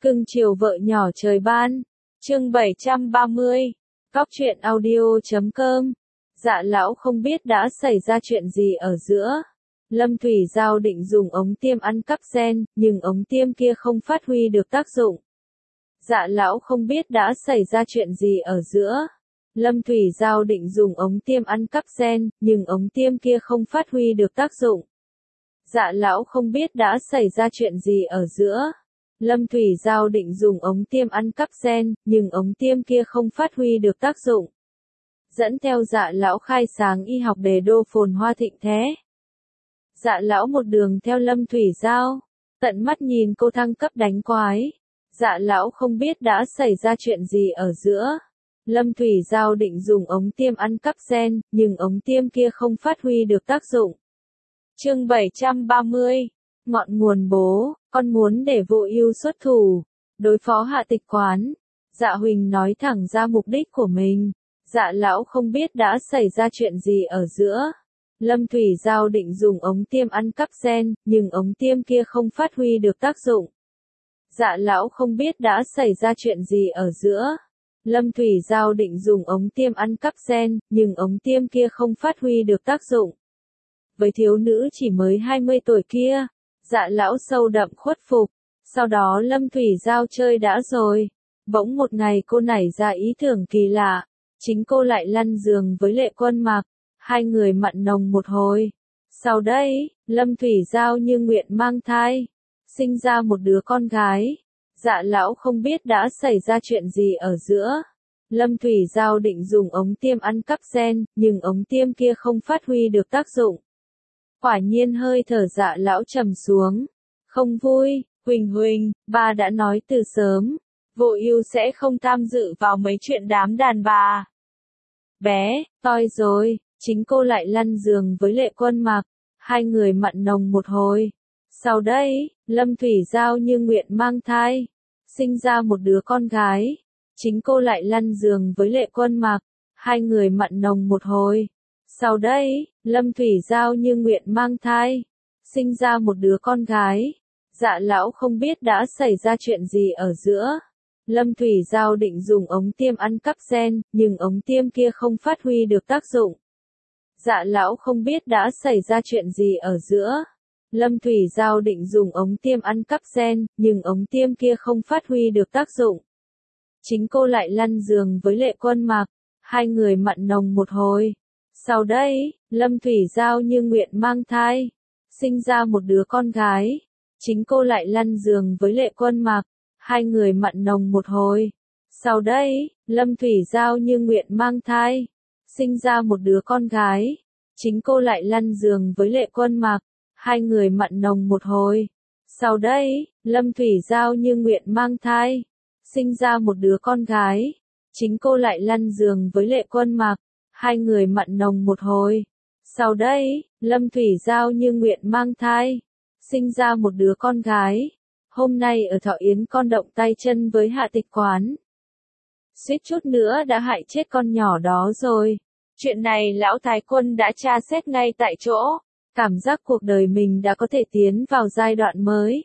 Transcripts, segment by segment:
Cưng chiều vợ nhỏ trời ban. Chương 730. Cóc truyện audio.com. Dạ lão không biết đã xảy ra chuyện gì ở giữa. Lâm Thủy Giao định dùng ống tiêm ăn cắp gen, nhưng ống tiêm kia không phát huy được tác dụng. Dạ lão không biết đã xảy ra chuyện gì ở giữa. Lâm Thủy Giao định dùng ống tiêm ăn cắp gen, nhưng ống tiêm kia không phát huy được tác dụng. Dạ lão không biết đã xảy ra chuyện gì ở giữa. Lâm Thủy Giao định dùng ống tiêm ăn cắp gen, nhưng ống tiêm kia không phát huy được tác dụng. Dẫn theo dạ lão khai sáng y học đề đô phồn hoa thịnh thế. Dạ lão một đường theo Lâm Thủy Giao, tận mắt nhìn cô thăng cấp đánh quái. Dạ lão không biết đã xảy ra chuyện gì ở giữa. Lâm Thủy Giao định dùng ống tiêm ăn cắp gen, nhưng ống tiêm kia không phát huy được tác dụng. Chương 730. Ngọn nguồn bố, con muốn để Vô Ưu xuất thủ, đối phó Hạ Tịch Quán. Dạ Huỳnh nói thẳng ra mục đích của mình. Dạ lão không biết đã xảy ra chuyện gì ở giữa. Lâm Thủy Giao định dùng ống tiêm ăn cắp gen, nhưng ống tiêm kia không phát huy được tác dụng. Dạ lão không biết đã xảy ra chuyện gì ở giữa. Lâm Thủy Giao định dùng ống tiêm ăn cắp gen, nhưng ống tiêm kia không phát huy được tác dụng. Với thiếu nữ chỉ mới 20 tuổi kia, dạ lão sâu đậm khuất phục. Sau đó Lâm Thủy Giao chơi đã rồi. Bỗng một ngày cô nảy ra ý tưởng kỳ lạ. Chính cô lại lăn giường với Lệ Quân Mặc. Hai người mặn nồng một hồi. Sau đây, Lâm Thủy Giao như nguyện mang thai. Sinh ra một đứa con gái. Dạ lão không biết đã xảy ra chuyện gì ở giữa. Lâm Thủy Giao định dùng ống tiêm ăn cắp gen, nhưng ống tiêm kia không phát huy được tác dụng. Quả nhiên hơi thở dạ lão trầm xuống. Không vui, Huỳnh, ba đã nói từ sớm. Vô Ưu sẽ không tham dự vào mấy chuyện đám đàn bà. Bé, toi rồi, chính cô lại lăn giường với Lệ Quân Mặc. Hai người mặn nồng một hồi. Sau đây, Lâm Thủy Giao như nguyện mang thai. Sinh ra một đứa con gái. Chính cô lại lăn giường với Lệ Quân Mặc. Hai người mặn nồng một hồi. Sau đây, Lâm Thủy Giao như nguyện mang thai. Sinh ra một đứa con gái. Dạ lão không biết đã xảy ra chuyện gì ở giữa. Lâm Thủy Giao định dùng ống tiêm ăn cắp gen, nhưng ống tiêm kia không phát huy được tác dụng. Dạ lão không biết đã xảy ra chuyện gì ở giữa. Lâm Thủy Giao định dùng ống tiêm ăn cắp gen, nhưng ống tiêm kia không phát huy được tác dụng. Chính cô lại lăn giường với Lệ Quân Mặc. Hai người mặn nồng một hồi. Sau đây, Lâm Thủy Giao như nguyện mang thai. Sinh ra một đứa con gái. Chính cô lại lăn giường với Lệ Quân Mặc. Hai người mặn nồng một hồi. Sau đây, Lâm Thủy Giao như nguyện mang thai. Sinh ra một đứa con gái. Chính cô lại lăn giường với Lệ Quân Mặc. Hai người mặn nồng một hồi. Sau đây, Lâm Thủy Giao như nguyện mang thai. Sinh ra một đứa con gái. Chính cô lại lăn giường với Lệ Quân Mặc. Hai người mặn nồng một hồi. Sau đây, Lâm Thủy Giao như nguyện mang thai. Sinh ra một đứa con gái. Hôm nay ở Thọ Yến con động tay chân với Hạ Tịch Quán. Suýt chút nữa đã hại chết con nhỏ đó rồi. Chuyện này lão thái quân đã tra xét ngay tại chỗ. Cảm giác cuộc đời mình đã có thể tiến vào giai đoạn mới.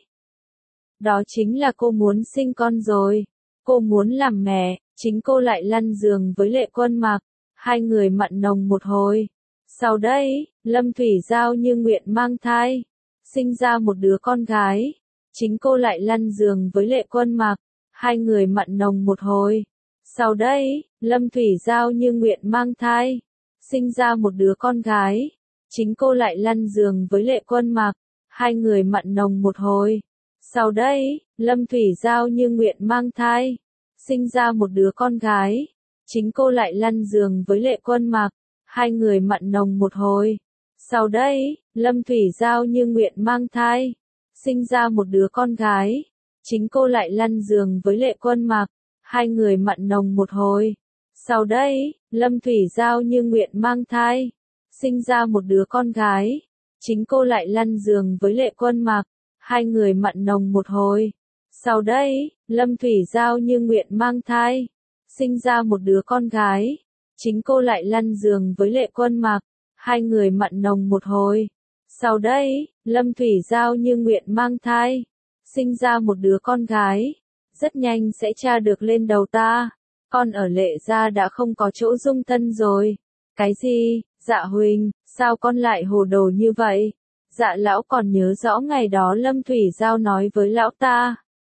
Đó chính là cô muốn sinh con rồi. Cô muốn làm mẹ, chính cô lại lăn giường với Lệ Quân Mặc. Hai người mặn nồng một hồi. Sau đây, Lâm Thủy Giao như nguyện mang thai. Sinh ra một đứa con gái. Chính cô lại lăn giường với Lệ Quân Mặc. Hai người mặn nồng một hồi. Sau đây, Lâm Thủy Giao như nguyện mang thai. Sinh ra một đứa con gái. Chính cô lại lăn giường với Lệ Quân Mặc. Hai người mặn nồng một hồi. Sau đây, Lâm Thủy Giao như nguyện mang thai. Sinh ra một đứa con gái. Chính cô lại lăn giường với Lệ Quân Mặc. Hai người mặn nồng một hồi. Sau đây, Lâm Thủy Giao như nguyện mang thai. Sinh ra một đứa con gái. Chính cô lại lăn giường với Lệ Quân Mặc. Hai người mặn nồng một hồi. Sau đây, Lâm Thủy Giao như nguyện mang thai. Sinh ra một đứa con gái. Chính cô lại lăn giường với Lệ Quân Mặc. Hai người mặn nồng một hồi. Sau đây, Lâm Thủy Giao như nguyện mang thai. Sinh ra một đứa con gái. Chính cô lại lăn giường với Lệ Quân Mặc. Hai người mặn nồng một hồi. Sau đây, Lâm Thủy Giao như nguyện mang thai. Sinh ra một đứa con gái. rất nhanh sẽ tra được lên đầu ta. Con ở Lệ gia đã không có chỗ dung thân rồi. Cái gì? Dạ huynh, sao con lại hồ đồ như vậy? Dạ lão còn nhớ rõ ngày đó Lâm Thủy Giao nói với lão ta.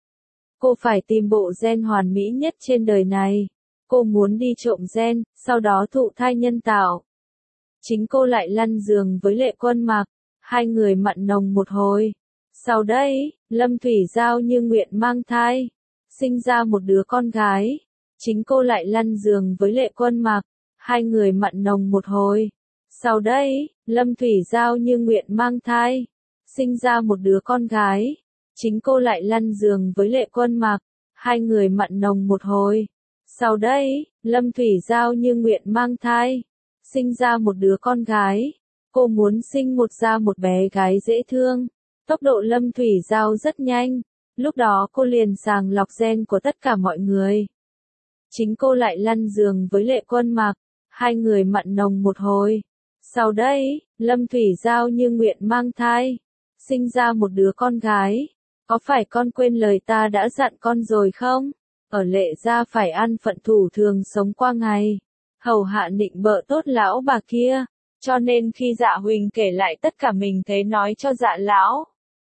Cô phải tìm bộ gen hoàn mỹ nhất trên đời này. Cô muốn đi trộm gen, sau đó thụ thai nhân tạo. Chính cô lại lăn giường với Lệ Quân Mặc, hai người mặn nồng một hồi. Sau đây, Lâm Thủy Giao như nguyện mang thai, sinh ra một đứa con gái. Chính cô lại lăn giường với Lệ Quân Mặc, hai người mặn nồng một hồi. Sau đây, Lâm Thủy Giao như nguyện mang thai, sinh ra một đứa con gái. Chính cô lại lăn giường với Lệ Quân Mặc, hai người mặn nồng một hồi. Sau đây, Lâm Thủy Giao như nguyện mang thai, sinh ra một đứa con gái. Cô muốn sinh một bé gái dễ thương. Tốc độ Lâm Thủy Giao rất nhanh. Lúc đó cô liền sàng lọc gen của tất cả mọi người. Chính cô lại lăn giường với Lệ Quân Mặc, hai người mặn nồng một hồi. Sau đây, Lâm Thủy Giao như nguyện mang thai, sinh ra một đứa con gái. Có phải con quên lời ta đã dặn con rồi không? Ở Lệ gia phải ăn phận thủ thường sống qua ngày, hầu hạ nịnh bợ tốt lão bà kia. Cho nên khi Dạ Huỳnh kể lại tất cả mình thấy nói cho Dạ lão.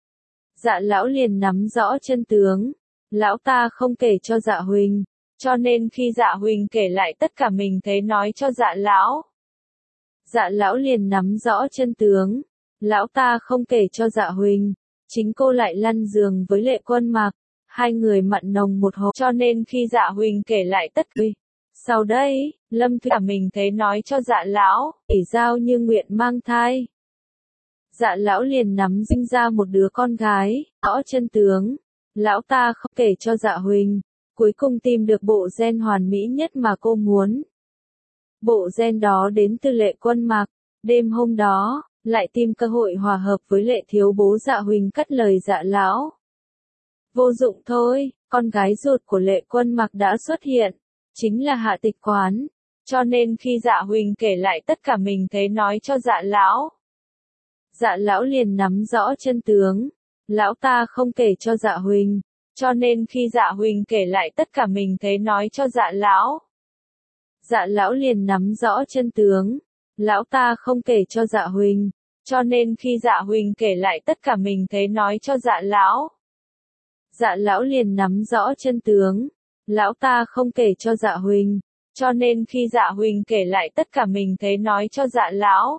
Dạ lão liền nắm rõ chân tướng. Lão ta không kể cho Dạ Huỳnh. Cho nên khi Dạ Huỳnh kể lại tất cả mình thấy nói cho Dạ lão. Dạ lão liền nắm rõ chân tướng. Lão ta không kể cho Dạ Huỳnh. Chính cô lại lăn giường với Lệ Quân Mặc, hai người mặn nồng một hồi. Cho nên khi Dạ Huỳnh kể lại tất cả. Sau đây, Lâm Thủy mình thấy nói cho Dạ lão, Thủy Giao như nguyện mang thai. Dạ lão liền nắm sinh ra một đứa con gái, rõ chân tướng. Lão ta không kể cho Dạ Huỳnh, cuối cùng tìm được bộ gen hoàn mỹ nhất mà cô muốn. Bộ gen đó đến từ Lệ Quân Mặc. Đêm hôm đó, lại tìm cơ hội hòa hợp với Lệ thiếu bố Dạ Huỳnh cắt lời Dạ lão. Vô dụng thôi, con gái ruột của Lệ Quân Mặc đã xuất hiện, chính là Hạ Tịch Quán. Cho nên khi Dạ Huỳnh kể lại tất cả mình thấy nói cho Dạ lão. Dạ lão liền nắm rõ chân tướng. Lão ta không kể cho Dạ Huỳnh. Cho nên khi Dạ Huỳnh kể lại tất cả mình thấy nói cho Dạ lão. Dạ lão liền nắm rõ chân tướng. Lão ta không kể cho Dạ Huỳnh. Cho nên khi Dạ Huỳnh kể lại tất cả mình thấy nói cho Dạ lão. Dạ lão liền nắm rõ chân tướng. Lão ta không kể cho Dạ Huỳnh. Cho nên khi Dạ Huỳnh kể lại tất cả mình thấy nói cho Dạ lão.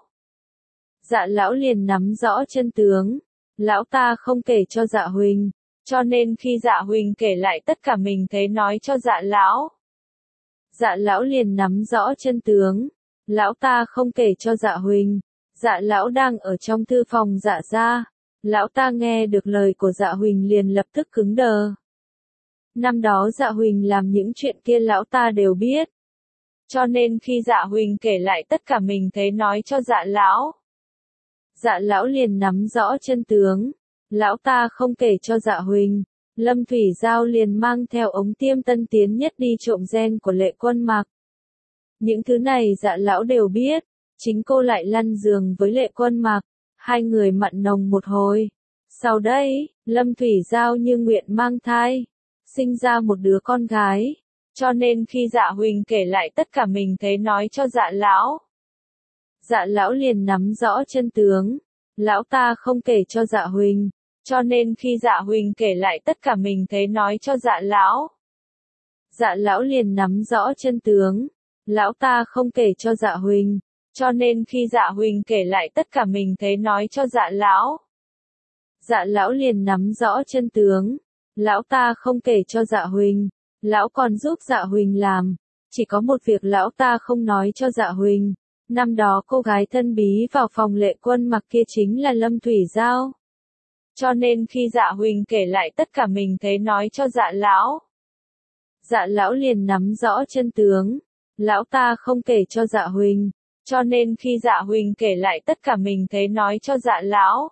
Dạ lão liền nắm rõ chân tướng. Lão ta không kể cho Dạ Huỳnh. Cho nên khi Dạ Huỳnh kể lại tất cả mình thấy nói cho Dạ lão. Dạ lão liền nắm rõ chân tướng. Lão ta không kể cho Dạ Huỳnh. Dạ lão đang ở trong thư phòng Dạ gia. Lão ta nghe được lời của Dạ Huỳnh liền lập tức cứng đờ. Năm đó Dạ Huỳnh làm những chuyện kia lão ta đều biết. Cho nên khi Dạ Huỳnh kể lại tất cả mình thấy nói cho Dạ lão. Dạ lão liền nắm rõ chân tướng. Lão ta không kể cho Dạ Huỳnh. Lâm Thủy Giao liền mang theo ống tiêm tân tiến nhất đi trộm gen của Lệ Quân Mặc. Những thứ này Dạ lão đều biết. Chính cô lại lăn giường với Lệ Quân Mặc, hai người mặn nồng một hồi. Sau đây, Lâm Thủy Giao như nguyện mang thai, sinh ra một đứa con gái. Cho nên khi Dạ Huỳnh kể lại tất cả mình thấy nói cho Dạ lão. Dạ lão liền nắm rõ chân tướng. Lão ta không kể cho Dạ Huỳnh. Cho nên khi Dạ Huỳnh kể lại tất cả mình thấy nói cho Dạ lão. Dạ lão liền nắm rõ chân tướng. Lão ta không kể cho Dạ Huỳnh. Cho nên khi Dạ Huỳnh kể lại tất cả mình thấy nói cho Dạ lão. Dạ lão liền nắm rõ chân tướng. Lão ta không kể cho Dạ Huỳnh. Lão còn giúp Dạ Huỳnh làm. Chỉ có một việc lão ta không nói cho Dạ Huỳnh. Năm đó cô gái thân bí vào phòng Lệ Quân Mặc kia chính là Lâm Thủy Giao. Cho nên khi Dạ Huỳnh kể lại tất cả mình thấy nói cho Dạ lão. Dạ lão liền nắm rõ chân tướng. Lão ta không kể cho Dạ Huỳnh. Cho nên khi Dạ Huỳnh kể lại tất cả mình thấy nói cho Dạ lão.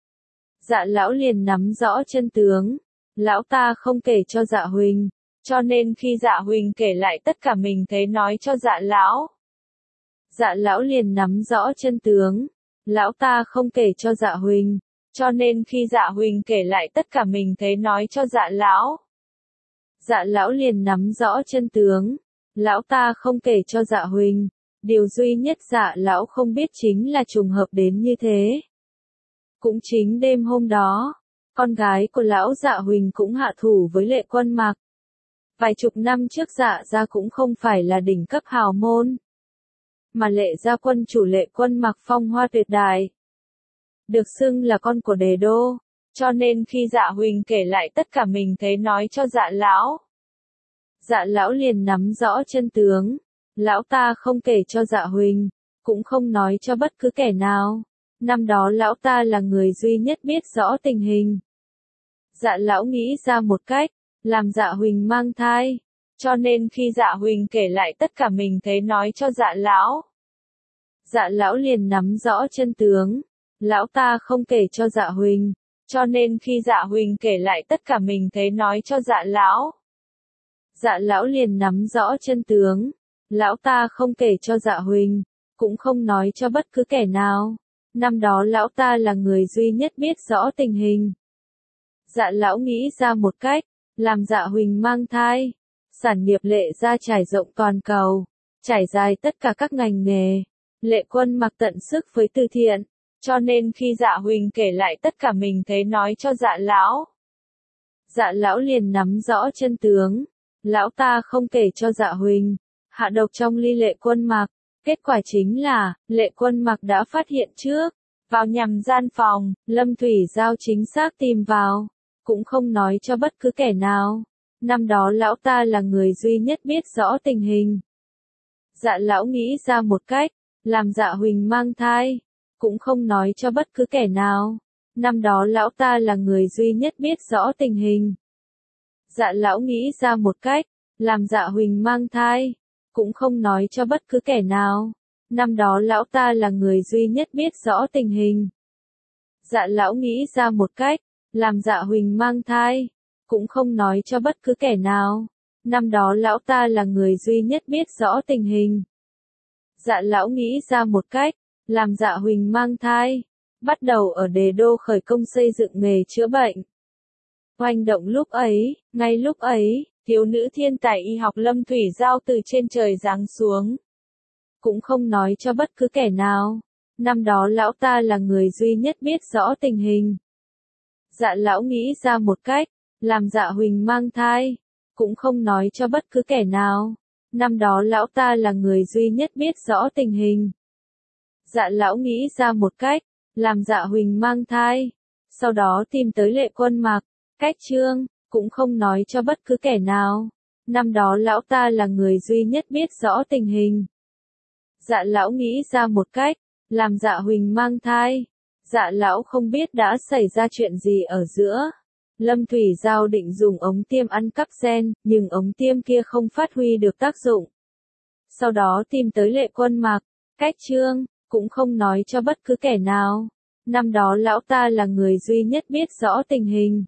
Dạ lão liền nắm rõ chân tướng. Lão ta không kể cho Dạ Huỳnh. Cho nên khi Dạ Huỳnh kể lại tất cả mình thấy nói cho Dạ lão. Dạ lão liền nắm rõ chân tướng. Lão ta không kể cho Dạ Huỳnh. Cho nên khi Dạ Huỳnh kể lại tất cả mình thấy nói cho Dạ lão. Dạ lão liền nắm rõ chân tướng. Lão ta không kể cho Dạ Huỳnh. Điều duy nhất Dạ lão không biết chính là trùng hợp đến như thế. Cũng chính đêm hôm đó, con gái của lão Dạ Huỳnh cũng hạ thủ với Lệ Quân Mặc. Vài chục năm trước Dạ gia cũng không phải là đỉnh cấp hào môn, mà Lệ gia quân chủ Lệ Quân Mặc phong hoa tuyệt đại, được xưng là con của Đề Đô, cho nên khi Dạ Huỳnh kể lại tất cả mình thấy nói cho Dạ lão. Dạ lão liền nắm rõ chân tướng. Lão ta không kể cho Dạ Huỳnh, cũng không nói cho bất cứ kẻ nào. Năm đó lão ta là người duy nhất biết rõ tình hình. Dạ lão nghĩ ra một cách, làm Dạ Huỳnh mang thai. Cho nên khi Dạ Huỳnh kể lại tất cả mình thấy nói cho Dạ lão. Dạ lão liền nắm rõ chân tướng. Lão ta không kể cho Dạ Huỳnh, cho nên khi Dạ Huỳnh kể lại tất cả mình thấy nói cho Dạ lão. Dạ lão liền nắm rõ chân tướng. Lão ta không kể cho Dạ Huỳnh, cũng không nói cho bất cứ kẻ nào. Năm đó lão ta là người duy nhất biết rõ tình hình. Dạ lão nghĩ ra một cách, làm Dạ Huỳnh mang thai. Sản nghiệp Lệ gia trải rộng toàn cầu, trải dài tất cả các ngành nghề. Lệ Quân Mặc tận sức với từ thiện, cho nên khi Dạ Huỳnh kể lại tất cả mình thấy nói cho Dạ lão. Dạ lão liền nắm rõ chân tướng. Lão ta không kể cho Dạ Huỳnh, hạ độc trong ly Lệ Quân Mặc. Kết quả chính là, Lệ Quân Mặc đã phát hiện trước, vào nhằm gian phòng, Lâm Thủy Giao chính xác tìm vào, cũng không nói cho bất cứ kẻ nào. Năm đó lão ta là người duy nhất biết rõ tình hình. Dạ lão nghĩ ra một cách, làm Dạ Huỳnh mang thai, cũng không nói cho bất cứ kẻ nào. Năm đó lão ta là người duy nhất biết rõ tình hình. Dạ lão nghĩ ra một cách, làm Dạ Huỳnh mang thai, cũng không nói cho bất cứ kẻ nào. Năm đó lão ta là người duy nhất biết rõ tình hình. Dạ lão nghĩ ra một cách, làm Dạ Huỳnh mang thai, cũng không nói cho bất cứ kẻ nào. Năm đó lão ta là người duy nhất biết rõ tình hình. Dạ lão nghĩ ra một cách, làm Dạ Huỳnh mang thai, bắt đầu ở Đề Đô khởi công xây dựng nghề chữa bệnh. Oanh động lúc ấy, ngay lúc ấy, thiếu nữ thiên tài y học Lâm Thủy Giao từ trên trời giáng xuống. Cũng không nói cho bất cứ kẻ nào. Năm đó lão ta là người duy nhất biết rõ tình hình. Dạ lão nghĩ ra một cách, làm Dạ Huỳnh mang thai, cũng không nói cho bất cứ kẻ nào. Năm đó lão ta là người duy nhất biết rõ tình hình. Dạ lão nghĩ ra một cách, làm Dạ Huỳnh mang thai, sau đó tìm tới Lệ Quân Mặc, cách trương, cũng không nói cho bất cứ kẻ nào. Năm đó lão ta là người duy nhất biết rõ tình hình. Dạ lão nghĩ ra một cách, làm Dạ Huỳnh mang thai. Dạ lão không biết đã xảy ra chuyện gì ở giữa. Lâm Thủy Giao định dùng ống tiêm ăn cắp gen, nhưng ống tiêm kia không phát huy được tác dụng. Sau đó tìm tới Lệ Quân Mặc, cách trương, cũng không nói cho bất cứ kẻ nào. Năm đó lão ta là người duy nhất biết rõ tình hình.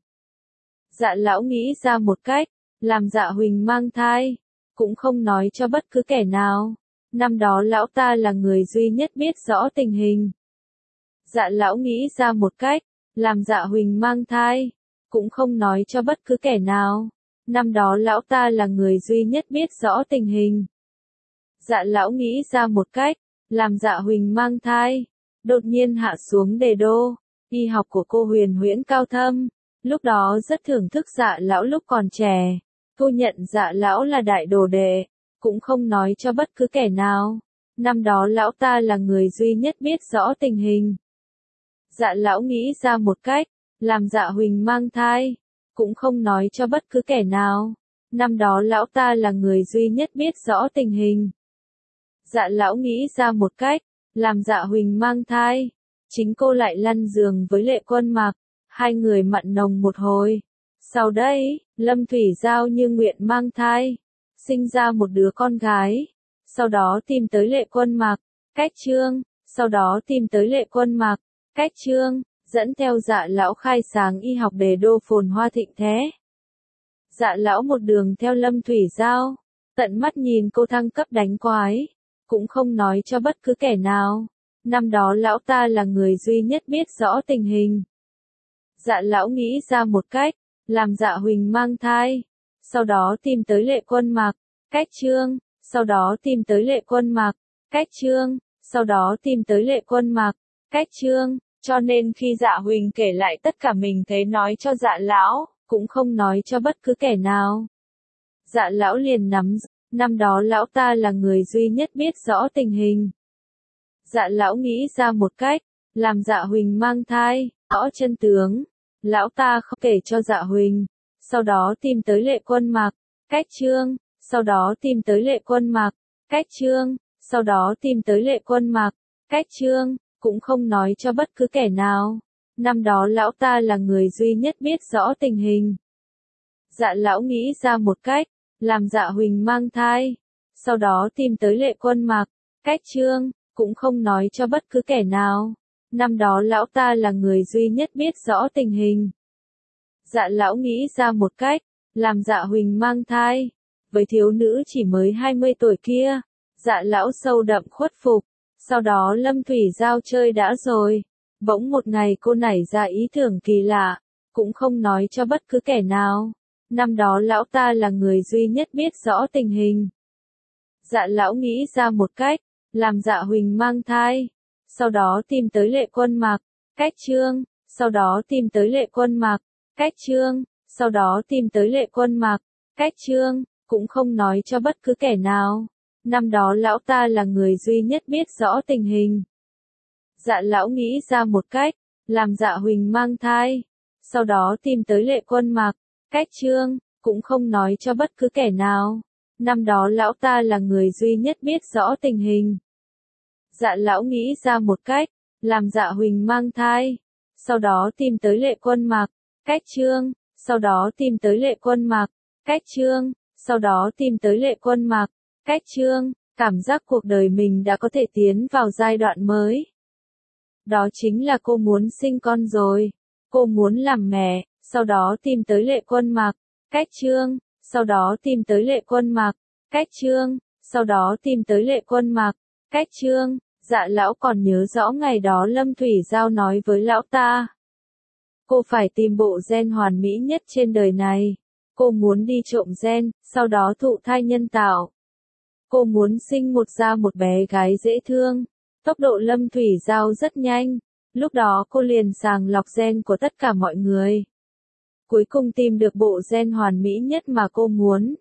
Dạ lão nghĩ ra một cách, làm Dạ Huỳnh mang thai, cũng không nói cho bất cứ kẻ nào. Năm đó lão ta là người duy nhất biết rõ tình hình. Dạ lão nghĩ ra một cách, làm Dạ Huỳnh mang thai, cũng không nói cho bất cứ kẻ nào. Năm đó lão ta là người duy nhất biết rõ tình hình. Dạ lão nghĩ ra một cách, làm Dạ Huỳnh mang thai, đột nhiên hạ xuống Đề Đô. Y học của cô Huyền Huyễn cao thâm, lúc đó rất thưởng thức Dạ lão lúc còn trẻ. Cô nhận Dạ lão là đại đồ đệ, cũng không nói cho bất cứ kẻ nào. Năm đó lão ta là người duy nhất biết rõ tình hình. Dạ lão nghĩ ra một cách, làm Dạ Huỳnh mang thai, cũng không nói cho bất cứ kẻ nào. Năm đó lão ta là người duy nhất biết rõ tình hình. Dạ lão nghĩ ra một cách, làm Dạ Huỳnh mang thai, chính cô lại lăn giường với Lệ Quân Mặc, hai người mặn nồng một hồi. Sau đây, Lâm Thủy Giao như nguyện mang thai, sinh ra một đứa con gái, sau đó tìm tới Lệ Quân Mặc, cách trương, sau đó tìm tới Lệ Quân Mặc, cách trương, dẫn theo Dạ lão khai sáng y học Đề Đô phồn hoa thịnh thế. Dạ lão một đường theo Lâm Thủy Giao, tận mắt nhìn cô thăng cấp đánh quái, cũng không nói cho bất cứ kẻ nào. Năm đó lão ta là người duy nhất biết rõ tình hình. Dạ lão nghĩ ra một cách, làm Dạ Huỳnh mang thai, sau đó tìm tới Lệ Quân Mặc, cách Trương, sau đó tìm tới Lệ Quân Mặc, cách Trương, sau đó tìm tới Lệ Quân Mặc, cách Trương, cho nên khi Dạ Huỳnh kể lại tất cả mình thấy nói cho Dạ lão, cũng không nói cho bất cứ kẻ nào. Dạ lão liền nắm, năm đó lão ta là người duy nhất biết rõ tình hình. Dạ lão nghĩ ra một cách, làm Dạ Huỳnh mang thai, rõ chân tướng. Lão ta không kể cho Dạ Huỳnh, sau đó tìm tới Lệ Quân Mặc, cách Trương, sau đó tìm tới Lệ Quân Mặc, cách Trương, sau đó tìm tới Lệ Quân Mặc, cách Trương, cũng không nói cho bất cứ kẻ nào. Năm đó lão ta là người duy nhất biết rõ tình hình. Dạ lão nghĩ ra một cách, làm Dạ Huỳnh mang thai, sau đó tìm tới Lệ Quân Mặc, cách Trương, cũng không nói cho bất cứ kẻ nào. Năm đó lão ta là người duy nhất biết rõ tình hình. Dạ lão nghĩ ra một cách, làm Dạ Huỳnh mang thai, với thiếu nữ chỉ mới 20 tuổi kia. Dạ lão sâu đậm khuất phục, sau đó Lâm Thủy Giao chơi đã rồi. Bỗng một ngày cô nảy ra ý tưởng kỳ lạ, cũng không nói cho bất cứ kẻ nào. Năm đó lão ta là người duy nhất biết rõ tình hình. Dạ lão nghĩ ra một cách, làm Dạ Huỳnh mang thai, sau đó tìm tới Lệ Quân Mặc, cách Trương, sau đó tìm tới Lệ Quân Mặc, cách Trương, sau đó tìm tới Lệ Quân Mặc, cách Trương, cũng không nói cho bất cứ kẻ nào. Năm đó lão ta là người duy nhất biết rõ tình hình. Dạ lão nghĩ ra một cách, làm Dạ Huỳnh mang thai, sau đó tìm tới Lệ Quân Mặc, cách Trương, cũng không nói cho bất cứ kẻ nào. Năm đó lão ta là người duy nhất biết rõ tình hình. Dạ lão nghĩ ra một cách, làm Dạ Huỳnh mang thai, sau đó tìm tới Lệ Quân Mặc, cách Trương, sau đó tìm tới Lệ Quân Mặc, cách Trương, sau đó tìm tới Lệ Quân Mặc, cách Trương, cảm giác cuộc đời mình đã có thể tiến vào giai đoạn mới. Đó chính là cô muốn sinh con rồi, cô muốn làm mẹ, sau đó tìm tới Lệ Quân Mặc, cách Trương, sau đó tìm tới Lệ Quân Mặc, cách Trương, sau đó tìm tới Lệ Quân Mặc, cách Trương. Dạ lão còn nhớ rõ ngày đó Lâm Thủy Giao nói với lão ta. Cô phải tìm bộ gen hoàn mỹ nhất trên đời này. Cô muốn đi trộm gen, sau đó thụ thai nhân tạo. Cô muốn sinh một bé gái dễ thương. Tốc độ Lâm Thủy Giao rất nhanh. Lúc đó cô liền sàng lọc gen của tất cả mọi người. Cuối cùng tìm được bộ gen hoàn mỹ nhất mà cô muốn.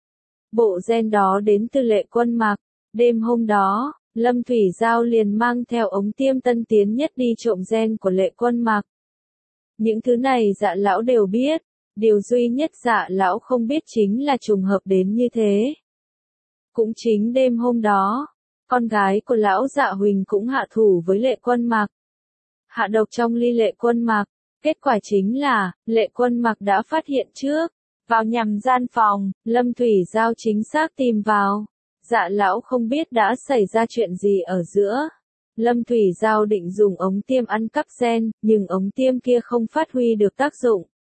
Bộ gen đó đến từ Lệ Quân Mặc. Đêm hôm đó, Lâm Thủy Giao liền mang theo ống tiêm tân tiến nhất đi trộm gen của Lệ Quân Mặc. Những thứ này Dạ lão đều biết, điều duy nhất Dạ lão không biết chính là trùng hợp đến như thế. Cũng chính đêm hôm đó, con gái của lão Dạ Huỳnh cũng hạ thủ với Lệ Quân Mặc. Hạ độc trong ly Lệ Quân Mặc, kết quả chính là, Lệ Quân Mặc đã phát hiện trước, vào nhằm gian phòng, Lâm Thủy Giao chính xác tìm vào. Dạ lão không biết đã xảy ra chuyện gì ở giữa. Lâm Thủy Giao định dùng ống tiêm ăn cắp gen, nhưng ống tiêm kia không phát huy được tác dụng.